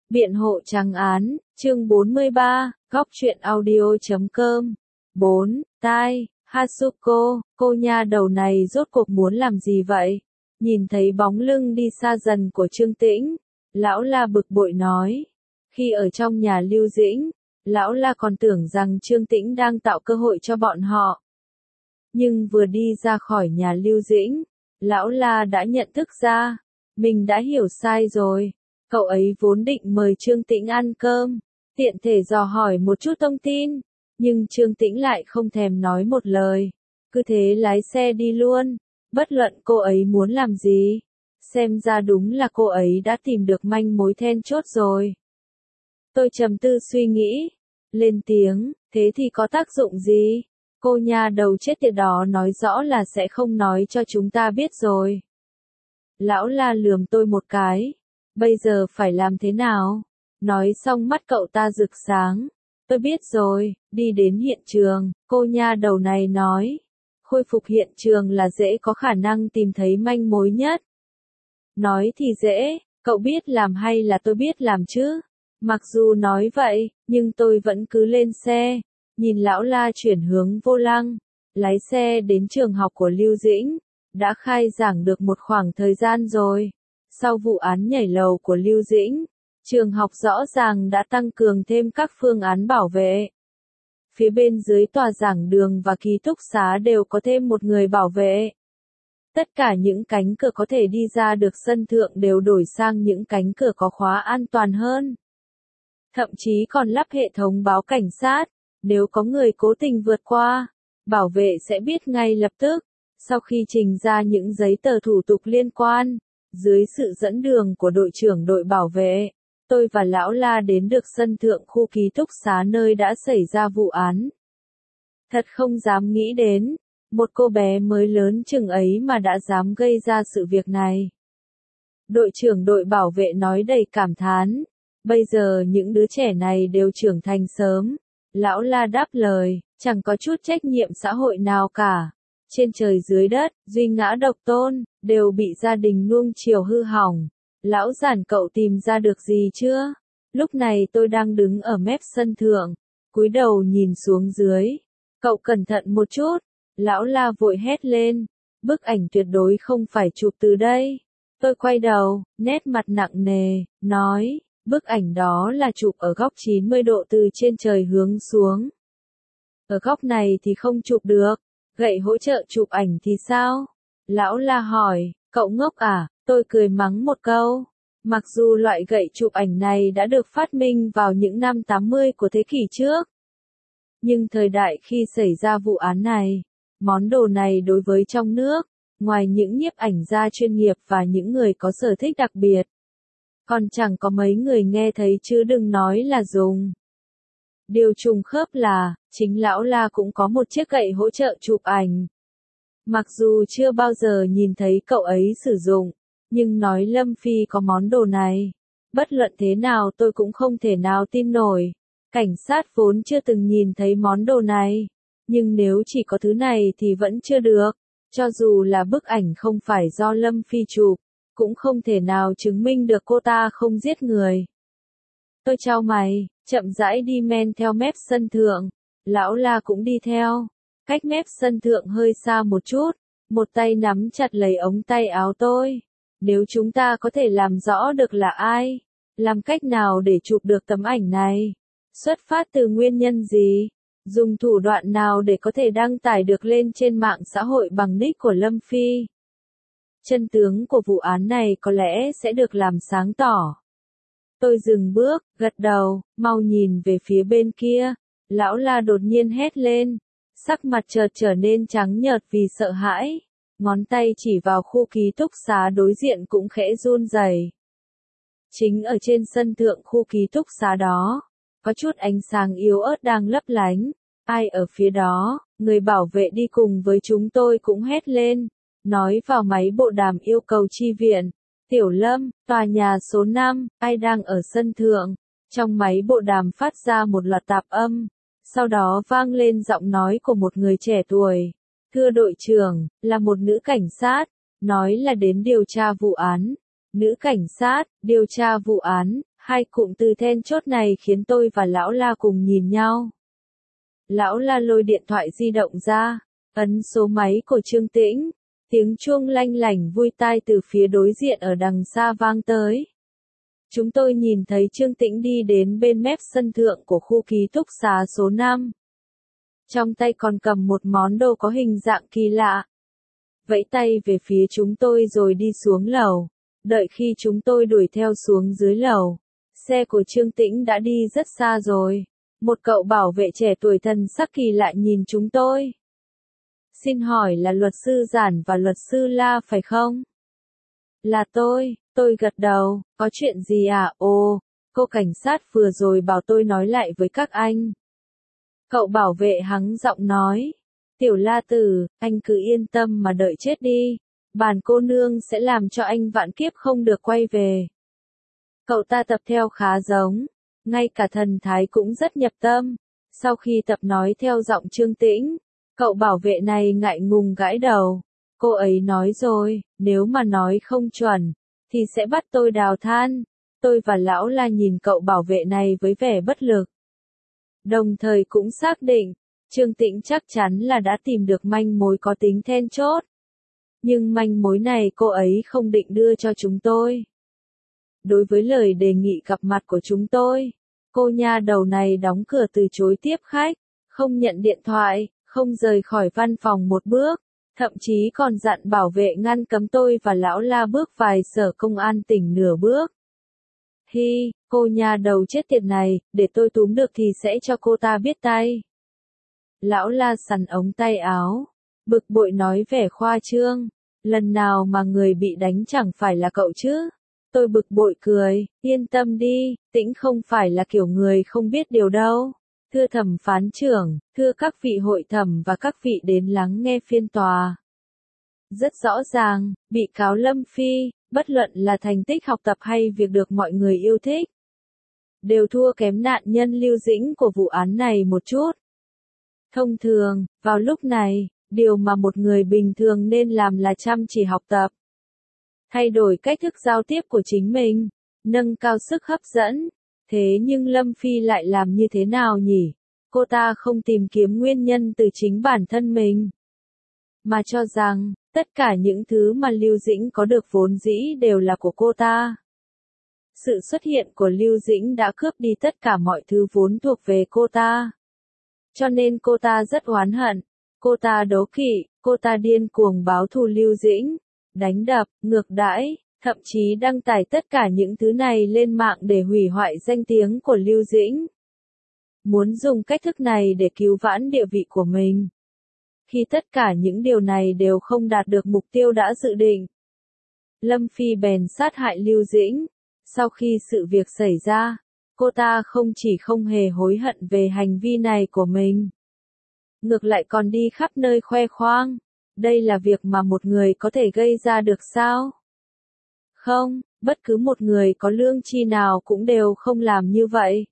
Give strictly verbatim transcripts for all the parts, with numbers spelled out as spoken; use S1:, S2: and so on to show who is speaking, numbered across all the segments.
S1: Biện hộ trắng án, chương bốn mươi ba, góc truyện audio chấm com. bốn. Tai, Hatsuko, cô nha đầu này rốt cuộc muốn làm gì vậy? Nhìn thấy bóng lưng đi xa dần của Trương Tĩnh, lão La bực bội nói. Khi ở trong nhà Lưu Dĩnh, lão La còn tưởng rằng Trương Tĩnh đang tạo cơ hội cho bọn họ. Nhưng vừa đi ra khỏi nhà Lưu Dĩnh, lão La đã nhận thức ra, mình đã hiểu sai rồi. Cậu ấy vốn định mời Trương Tĩnh ăn cơm, tiện thể dò hỏi một chút thông tin, nhưng Trương Tĩnh lại không thèm nói một lời, cứ thế lái xe đi luôn, bất luận cô ấy muốn làm gì. Xem ra đúng là cô ấy đã tìm được manh mối then chốt rồi. Tôi trầm tư suy nghĩ, lên tiếng, thế thì có tác dụng gì? Cô nha đầu chết tiệt đó nói rõ là sẽ không nói cho chúng ta biết rồi. Lão La lườm tôi một cái. Bây giờ phải làm thế nào? Nói xong mắt cậu ta rực sáng. Tôi biết rồi, đi đến hiện trường, cô nha đầu này nói. Khôi phục hiện trường là dễ có khả năng tìm thấy manh mối nhất. Nói thì dễ, cậu biết làm hay là tôi biết làm chứ? Mặc dù nói vậy, nhưng tôi vẫn cứ lên xe, nhìn lão La chuyển hướng vô lăng, lái xe đến trường học của Lưu Dĩnh, đã khai giảng được một khoảng thời gian rồi. Sau vụ án nhảy lầu của Lưu Dĩnh, trường học rõ ràng đã tăng cường thêm các phương án bảo vệ. Phía bên dưới tòa giảng đường và ký túc xá đều có thêm một người bảo vệ. Tất cả những cánh cửa có thể đi ra được sân thượng đều đổi sang những cánh cửa có khóa an toàn hơn. Thậm chí còn lắp hệ thống báo cảnh sát, nếu có người cố tình vượt qua, bảo vệ sẽ biết ngay lập tức. Sau khi trình ra những giấy tờ thủ tục liên quan, dưới sự dẫn đường của đội trưởng đội bảo vệ, tôi và lão La đến được sân thượng khu ký túc xá nơi đã xảy ra vụ án. Thật không dám nghĩ đến, một cô bé mới lớn chừng ấy mà đã dám gây ra sự việc này. Đội trưởng đội bảo vệ nói đầy cảm thán, bây giờ những đứa trẻ này đều trưởng thành sớm. Lão La đáp lời, chẳng có chút trách nhiệm xã hội nào cả. Trên trời dưới đất, duy ngã độc tôn, đều bị gia đình nuông chiều hư hỏng. Lão giản cậu tìm ra được gì chưa? Lúc này tôi đang đứng ở mép sân thượng, cúi đầu nhìn xuống dưới. Cậu cẩn thận một chút. Lão La vội hét lên. Bức ảnh tuyệt đối không phải chụp từ đây. Tôi quay đầu, nét mặt nặng nề, nói, bức ảnh đó là chụp ở góc chín mươi độ từ trên trời hướng xuống. Ở góc này thì không chụp được. Gậy hỗ trợ chụp ảnh thì sao? Lão La hỏi, cậu ngốc à? Tôi cười mắng một câu. Mặc dù loại gậy chụp ảnh này đã được phát minh vào những năm tám mươi của thế kỷ trước. Nhưng thời đại khi xảy ra vụ án này, món đồ này đối với trong nước, ngoài những nhiếp ảnh gia chuyên nghiệp và những người có sở thích đặc biệt, còn chẳng có mấy người nghe thấy chứ đừng nói là dùng. Điều trùng khớp là, chính lão La cũng có một chiếc gậy hỗ trợ chụp ảnh. Mặc dù chưa bao giờ nhìn thấy cậu ấy sử dụng, nhưng nói Lâm Phi có món đồ này. Bất luận thế nào tôi cũng không thể nào tin nổi. Cảnh sát vốn chưa từng nhìn thấy món đồ này. Nhưng nếu chỉ có thứ này thì vẫn chưa được. Cho dù là bức ảnh không phải do Lâm Phi chụp, cũng không thể nào chứng minh được cô ta không giết người. Tôi chau mày, chậm rãi đi men theo mép sân thượng. Lão La cũng đi theo. Cách mép sân thượng hơi xa một chút, một tay nắm chặt lấy ống tay áo tôi. Nếu chúng ta có thể làm rõ được là ai, làm cách nào để chụp được tấm ảnh này, xuất phát từ nguyên nhân gì, dùng thủ đoạn nào để có thể đăng tải được lên trên mạng xã hội bằng nick của Lâm Phi. Chân tướng của vụ án này có lẽ sẽ được làm sáng tỏ. Tôi dừng bước, gật đầu, mau nhìn về phía bên kia. Lão La đột nhiên hét lên. Sắc mặt chợt trở nên trắng nhợt vì sợ hãi. Ngón tay chỉ vào khu ký túc xá đối diện cũng khẽ run rẩy. Chính ở trên sân thượng khu ký túc xá đó, có chút ánh sáng yếu ớt đang lấp lánh. Ai ở phía đó? Người bảo vệ đi cùng với chúng tôi cũng hét lên, nói vào máy bộ đàm yêu cầu chi viện. Tiểu Lâm, tòa nhà số năm, ai đang ở sân thượng? Trong máy bộ đàm phát ra một loạt tạp âm, sau đó vang lên giọng nói của một người trẻ tuổi. Thưa đội trưởng, là một nữ cảnh sát, nói là đến điều tra vụ án. Nữ cảnh sát, điều tra vụ án, Hai cụm từ then chốt này khiến tôi và lão La cùng nhìn nhau. Lão La lôi điện thoại di động ra, ấn số máy của Trương Tĩnh, tiếng chuông lanh lảnh vui tai từ phía đối diện ở đằng xa vang tới. Chúng tôi nhìn thấy Trương Tĩnh đi đến bên mép sân thượng của khu ký túc xá số năm. Trong tay còn cầm một món đồ có hình dạng kỳ lạ. Vẫy tay về phía chúng tôi rồi đi xuống lầu. Đợi khi chúng tôi đuổi theo xuống dưới lầu, xe của Trương Tĩnh đã đi rất xa rồi. Một cậu bảo vệ trẻ tuổi thần sắc kỳ lạ nhìn chúng tôi. Xin hỏi là luật sư Giản và luật sư La phải không? Là tôi, tôi gật đầu, có chuyện gì à? Ồ, cô cảnh sát vừa rồi bảo tôi nói lại với các anh. Cậu bảo vệ hắng giọng nói, Tiểu La Tử, anh cứ yên tâm mà đợi chết đi, bản cô nương sẽ làm cho anh vạn kiếp không được quay về. Cậu ta tập theo khá giống, ngay cả thần thái cũng rất nhập tâm. Sau khi tập nói theo giọng Trương Tĩnh, cậu bảo vệ này ngại ngùng gãi đầu. Cô ấy nói rồi, nếu mà nói không chuẩn, thì sẽ bắt tôi đào than. Tôi và lão La nhìn cậu bảo vệ này với vẻ bất lực. Đồng thời cũng xác định, Trương Tĩnh chắc chắn là đã tìm được manh mối có tính then chốt. Nhưng manh mối này cô ấy không định đưa cho chúng tôi. Đối với lời đề nghị gặp mặt của chúng tôi, cô nha đầu này đóng cửa từ chối tiếp khách, không nhận điện thoại, không rời khỏi văn phòng một bước, thậm chí còn dặn bảo vệ ngăn cấm tôi và lão La bước vài sở công an tỉnh nửa bước. Hi, cô nha đầu chết tiệt này, để tôi túm được thì sẽ cho cô ta biết tay. Lão La sắn ống tay áo, bực bội nói vẻ khoa trương, lần nào mà người bị đánh chẳng phải là cậu chứ. Tôi bực bội cười, yên tâm đi, Tĩnh không phải là kiểu người không biết điều đâu. Thưa thẩm phán trưởng, thưa các vị hội thẩm và các vị đến lắng nghe phiên tòa. Rất rõ ràng, bị cáo Lâm Phi, bất luận là thành tích học tập hay việc được mọi người yêu thích, đều thua kém nạn nhân Lưu Dĩnh của vụ án này một chút. Thông thường, vào lúc này, điều mà một người bình thường nên làm là chăm chỉ học tập, thay đổi cách thức giao tiếp của chính mình, nâng cao sức hấp dẫn. Thế nhưng Lâm Phi lại làm như thế nào nhỉ? Cô ta không tìm kiếm nguyên nhân từ chính bản thân mình, mà cho rằng, tất cả những thứ mà Lưu Dĩnh có được vốn dĩ đều là của cô ta. Sự xuất hiện của Lưu Dĩnh đã cướp đi tất cả mọi thứ vốn thuộc về cô ta. Cho nên cô ta rất oán hận, cô ta đố kỵ, cô ta điên cuồng báo thù Lưu Dĩnh, đánh đập, ngược đãi, thậm chí đăng tải tất cả những thứ này lên mạng để hủy hoại danh tiếng của Lưu Dĩnh. Muốn dùng cách thức này để cứu vãn địa vị của mình. Khi tất cả những điều này đều không đạt được mục tiêu đã dự định, Lâm Phi bèn sát hại Lưu Dĩnh. Sau khi sự việc xảy ra, cô ta không chỉ không hề hối hận về hành vi này của mình, ngược lại còn đi khắp nơi khoe khoang. Đây là việc mà một người có thể gây ra được sao? Không, bất cứ một người có lương tri nào cũng đều không làm như vậy.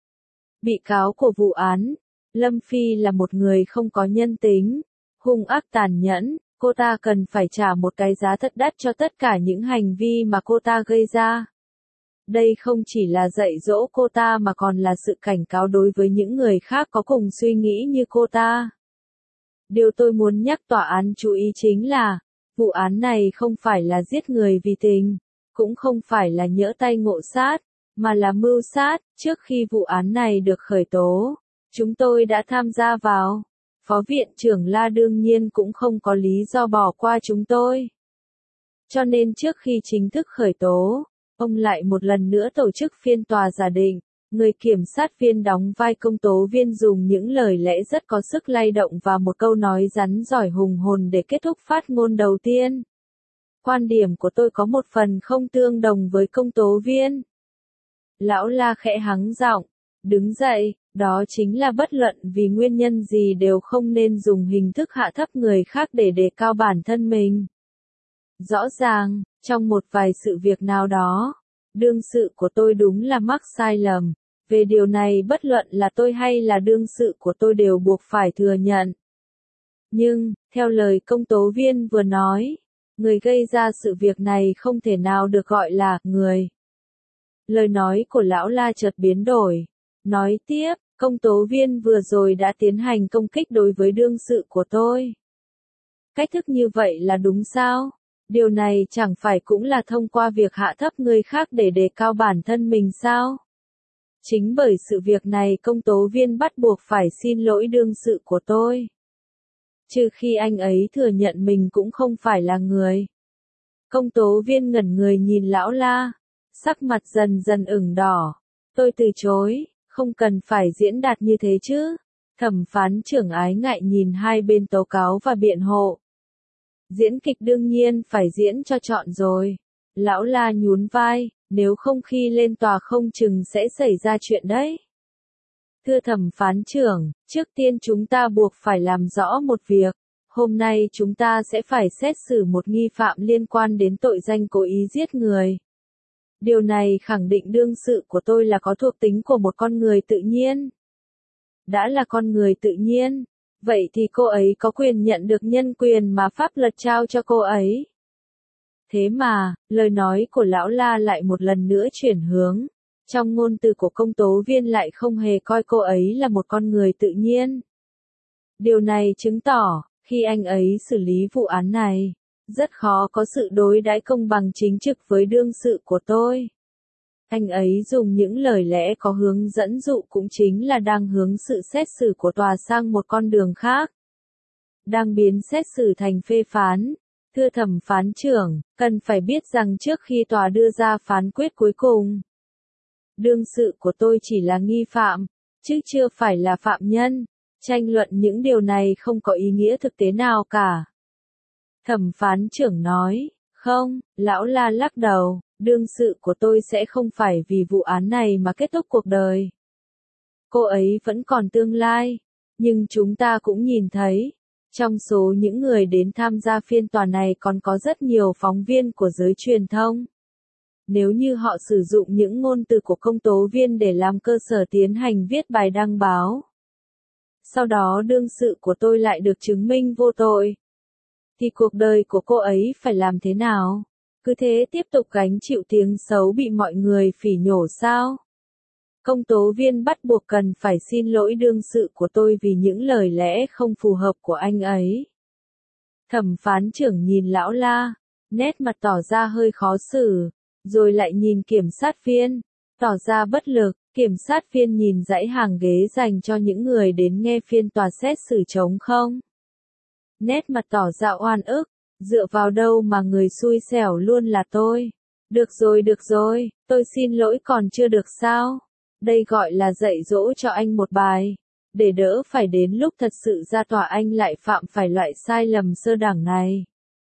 S1: Bị cáo của vụ án, Lâm Phi là một người không có nhân tính, hung ác tàn nhẫn, cô ta cần phải trả một cái giá thật đắt cho tất cả những hành vi mà cô ta gây ra. Đây không chỉ là dạy dỗ cô ta mà còn là sự cảnh cáo đối với những người khác có cùng suy nghĩ như cô ta. Điều tôi muốn nhắc tòa án chú ý chính là, vụ án này không phải là giết người vì tình, cũng không phải là nhỡ tay ngộ sát, mà là mưu sát. Trước khi vụ án này được khởi tố, chúng tôi đã tham gia vào. Phó viện trưởng La đương nhiên cũng không có lý do bỏ qua chúng tôi. Cho nên trước khi chính thức khởi tố, ông lại một lần nữa tổ chức phiên tòa giả định. Người kiểm sát viên đóng vai công tố viên dùng những lời lẽ rất có sức lay động và một câu nói rắn giỏi hùng hồn để kết thúc phát ngôn đầu tiên. Quan điểm của tôi có một phần không tương đồng với công tố viên. Lão La khẽ hắng giọng, đứng dậy, đó chính là bất luận vì nguyên nhân gì đều không nên dùng hình thức hạ thấp người khác để đề cao bản thân mình. Rõ ràng, trong một vài sự việc nào đó, đương sự của tôi đúng là mắc sai lầm. Về điều này bất luận là tôi hay là đương sự của tôi đều buộc phải thừa nhận. Nhưng, theo lời công tố viên vừa nói, người gây ra sự việc này không thể nào được gọi là người. Lời nói của lão La chợt biến đổi. Nói tiếp, công tố viên vừa rồi đã tiến hành công kích đối với đương sự của tôi. Cách thức như vậy là đúng sao? Điều này chẳng phải cũng là thông qua việc hạ thấp người khác để đề cao bản thân mình sao? Chính bởi sự việc này công tố viên bắt buộc phải xin lỗi đương sự của tôi. Trừ khi anh ấy thừa nhận mình cũng không phải là người. Công tố viên ngẩn người nhìn lão La, sắc mặt dần dần ửng đỏ. Tôi từ chối, không cần phải diễn đạt như thế chứ. Thẩm phán trưởng ái ngại nhìn hai bên tố cáo và biện hộ. Diễn kịch đương nhiên phải diễn cho trọn rồi. Lão La nhún vai, nếu không khi lên tòa không chừng sẽ xảy ra chuyện đấy. Thưa thẩm phán trưởng, trước tiên chúng ta buộc phải làm rõ một việc. Hôm nay chúng ta sẽ phải xét xử một nghi phạm liên quan đến tội danh cố ý giết người. Điều này khẳng định đương sự của tôi là có thuộc tính của một con người tự nhiên. Đã là con người tự nhiên, vậy thì cô ấy có quyền nhận được nhân quyền mà pháp luật trao cho cô ấy. Thế mà, lời nói của lão La lại một lần nữa chuyển hướng. Trong ngôn từ của công tố viên lại không hề coi cô ấy là một con người tự nhiên. Điều này chứng tỏ, khi anh ấy xử lý vụ án này, rất khó có sự đối đãi công bằng chính trực với đương sự của tôi. Anh ấy dùng những lời lẽ có hướng dẫn dụ cũng chính là đang hướng sự xét xử của tòa sang một con đường khác. Đang biến xét xử thành phê phán. Thưa thẩm phán trưởng, cần phải biết rằng trước khi tòa đưa ra phán quyết cuối cùng, đương sự của tôi chỉ là nghi phạm, chứ chưa phải là phạm nhân. Tranh luận những điều này không có ý nghĩa thực tế nào cả. Thẩm phán trưởng nói, không, lão La lắc đầu, đương sự của tôi sẽ không phải vì vụ án này mà kết thúc cuộc đời. Cô ấy vẫn còn tương lai, nhưng chúng ta cũng nhìn thấy, trong số những người đến tham gia phiên tòa này còn có rất nhiều phóng viên của giới truyền thông. Nếu như họ sử dụng những ngôn từ của công tố viên để làm cơ sở tiến hành viết bài đăng báo, sau đó đương sự của tôi lại được chứng minh vô tội, thì cuộc đời của cô ấy phải làm thế nào? Cứ thế tiếp tục gánh chịu tiếng xấu bị mọi người phỉ nhổ sao? Công tố viên bắt buộc cần phải xin lỗi đương sự của tôi vì những lời lẽ không phù hợp của anh ấy. Thẩm phán trưởng nhìn lão La, nét mặt tỏ ra hơi khó xử, rồi lại nhìn kiểm sát viên, tỏ ra bất lực. Kiểm sát viên nhìn dãy hàng ghế dành cho những người đến nghe phiên tòa xét xử trống không. Nét mặt tỏ ra oan ức, dựa vào đâu mà người xui xẻo luôn là tôi. Được rồi được rồi, tôi xin lỗi còn chưa được sao? Đây gọi là dạy dỗ cho anh một bài. Để đỡ phải đến lúc thật sự ra tòa anh lại phạm phải loại sai lầm sơ đẳng này.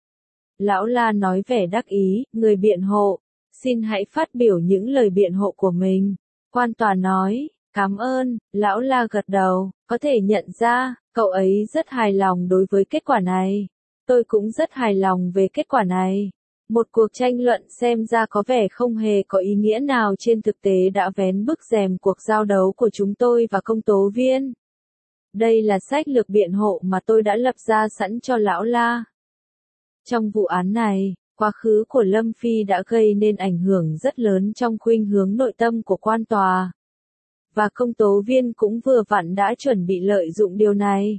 S1: Lão La nói vẻ đắc ý, người biện hộ, xin hãy phát biểu những lời biện hộ của mình. Quan tòa nói, cảm ơn, lão La gật đầu, có thể nhận ra, cậu ấy rất hài lòng đối với kết quả này. Tôi cũng rất hài lòng về kết quả này. Một cuộc tranh luận xem ra có vẻ không hề có ý nghĩa nào trên thực tế đã vén bức rèm cuộc giao đấu của chúng tôi và công tố viên. Đây là sách lược biện hộ mà tôi đã lập ra sẵn cho lão La. Trong vụ án này, quá khứ của Lâm Phi đã gây nên ảnh hưởng rất lớn trong khuynh hướng nội tâm của quan tòa. Và công tố viên cũng vừa vặn đã chuẩn bị lợi dụng điều này.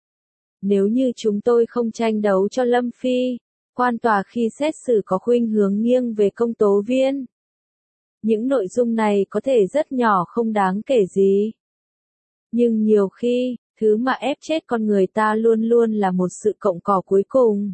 S1: Nếu như chúng tôi không tranh đấu cho Lâm Phi, quan tòa khi xét xử có khuynh hướng nghiêng về công tố viên. Những nội dung này có thể rất nhỏ không đáng kể gì. Nhưng nhiều khi, thứ mà ép chết con người ta luôn luôn là một sự cộng cỏ cuối cùng.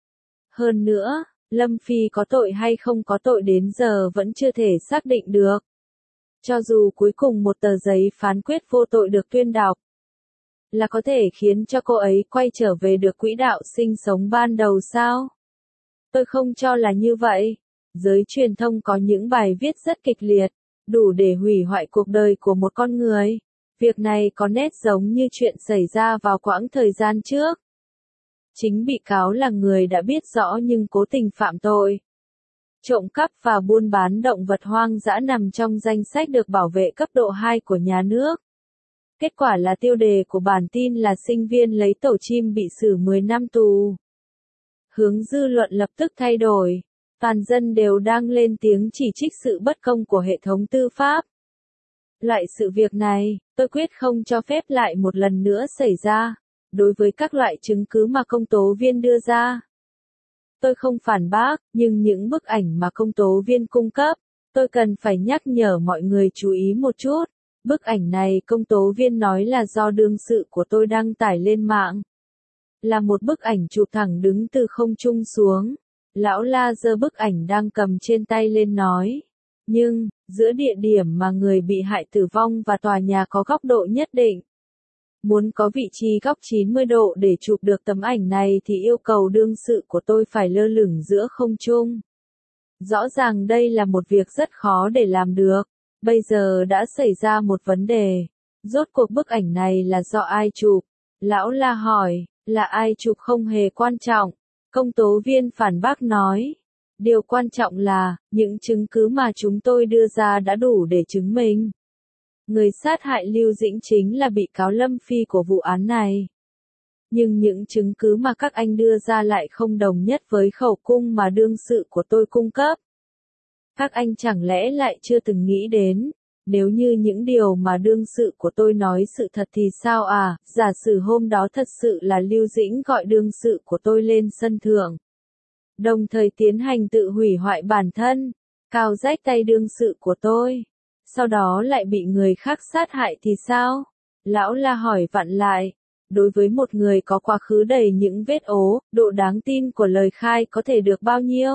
S1: Hơn nữa, Lâm Phi có tội hay không có tội đến giờ vẫn chưa thể xác định được. Cho dù cuối cùng một tờ giấy phán quyết vô tội được tuyên đọc, là có thể khiến cho cô ấy quay trở về được quỹ đạo sinh sống ban đầu sao? Tôi không cho là như vậy. Giới truyền thông có những bài viết rất kịch liệt, đủ để hủy hoại cuộc đời của một con người. Việc này có nét giống như chuyện xảy ra vào quãng thời gian trước. Chính bị cáo là người đã biết rõ nhưng cố tình phạm tội. Trộm cắp và buôn bán động vật hoang dã nằm trong danh sách được bảo vệ cấp độ hai của nhà nước. Kết quả là tiêu đề của bản tin là sinh viên lấy tổ chim bị xử mười năm tù. Hướng dư luận lập tức thay đổi. Toàn dân đều đang lên tiếng chỉ trích sự bất công của hệ thống tư pháp. Loại sự việc này, tôi quyết không cho phép lại một lần nữa xảy ra. Đối với các loại chứng cứ mà công tố viên đưa ra, tôi không phản bác, nhưng những bức ảnh mà công tố viên cung cấp, tôi cần phải nhắc nhở mọi người chú ý một chút. Bức ảnh này công tố viên nói là do đương sự của tôi đăng tải lên mạng. Là một bức ảnh chụp thẳng đứng từ không trung xuống. Lão La giơ bức ảnh đang cầm trên tay lên nói. Nhưng, giữa địa điểm mà người bị hại tử vong và tòa nhà có góc độ nhất định. Muốn có vị trí góc chín mươi độ để chụp được tấm ảnh này thì yêu cầu đương sự của tôi phải lơ lửng giữa không trung. Rõ ràng đây là một việc rất khó để làm được. Bây giờ đã xảy ra một vấn đề. Rốt cuộc bức ảnh này là do ai chụp? Lão La hỏi, là ai chụp không hề quan trọng. Công tố viên phản bác nói. Điều quan trọng là, những chứng cứ mà chúng tôi đưa ra đã đủ để chứng minh. Người sát hại Lưu Dĩnh chính là bị cáo Lâm Phi của vụ án này. Nhưng những chứng cứ mà các anh đưa ra lại không đồng nhất với khẩu cung mà đương sự của tôi cung cấp. Các anh chẳng lẽ lại chưa từng nghĩ đến, nếu như những điều mà đương sự của tôi nói sự thật thì sao à, giả sử hôm đó thật sự là Lưu Dĩnh gọi đương sự của tôi lên sân thượng. Đồng thời tiến hành tự hủy hoại bản thân, cào rách tay đương sự của tôi. Sau đó lại bị người khác sát hại thì sao? Lão La hỏi vặn lại. Đối với một người có quá khứ đầy những vết ố, độ đáng tin của lời khai có thể được bao nhiêu?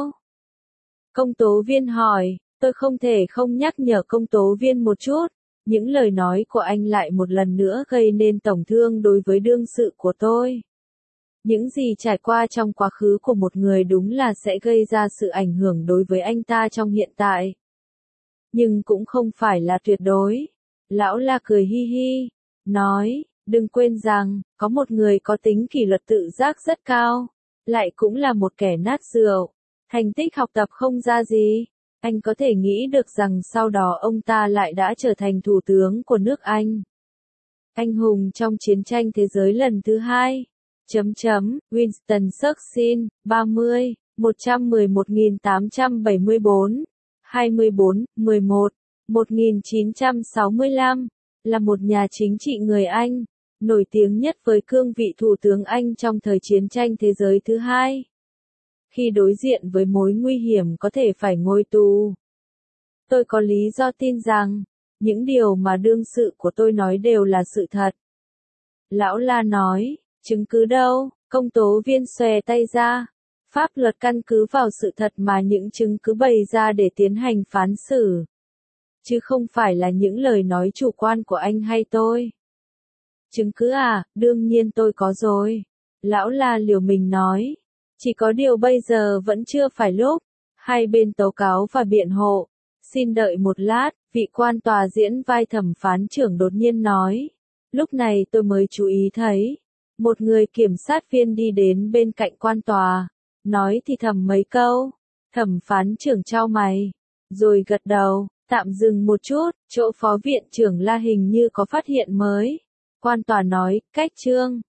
S1: Công tố viên hỏi, tôi không thể không nhắc nhở công tố viên một chút. Những lời nói của anh lại một lần nữa gây nên tổn thương đối với đương sự của tôi. Những gì trải qua trong quá khứ của một người đúng là sẽ gây ra sự ảnh hưởng đối với anh ta trong hiện tại. Nhưng cũng không phải là tuyệt đối. Lão La cười hi hi, nói, đừng quên rằng, có một người có tính kỷ luật tự giác rất cao, lại cũng là một kẻ nát rượu, thành tích học tập không ra gì. Anh có thể nghĩ được rằng sau đó ông ta lại đã trở thành thủ tướng của nước Anh. Anh hùng trong chiến tranh thế giới lần thứ hai. Chấm chấm, Winston Churchill, ba mươi, một trăm mười một nghìn tám trăm bảy mươi tư, hai mươi tư, mười một, một nghìn chín trăm sáu mươi lăm, là một nhà chính trị người Anh, nổi tiếng nhất với cương vị thủ tướng Anh trong thời chiến tranh thế giới thứ hai. Khi đối diện với mối nguy hiểm có thể phải ngồi tù, tôi có lý do tin rằng, những điều mà đương sự của tôi nói đều là sự thật. Lão La nói, chứng cứ đâu? Công tố viên xòe tay ra. Pháp luật căn cứ vào sự thật mà những chứng cứ bày ra để tiến hành phán xử. Chứ không phải là những lời nói chủ quan của anh hay tôi. Chứng cứ à, đương nhiên tôi có rồi. Lão La liều mình nói. Chỉ có điều bây giờ vẫn chưa phải lúc. Hai bên tố cáo và biện hộ. Xin đợi một lát, vị quan tòa diễn vai thẩm phán trưởng đột nhiên nói. Lúc này tôi mới chú ý thấy. Một người kiểm sát viên đi đến bên cạnh quan tòa. Nói thì thầm mấy câu. Thẩm phán trưởng chau mày. Rồi gật đầu, tạm dừng một chút, chỗ phó viện trưởng La hình như có phát hiện mới. Quan tòa nói, cách chương.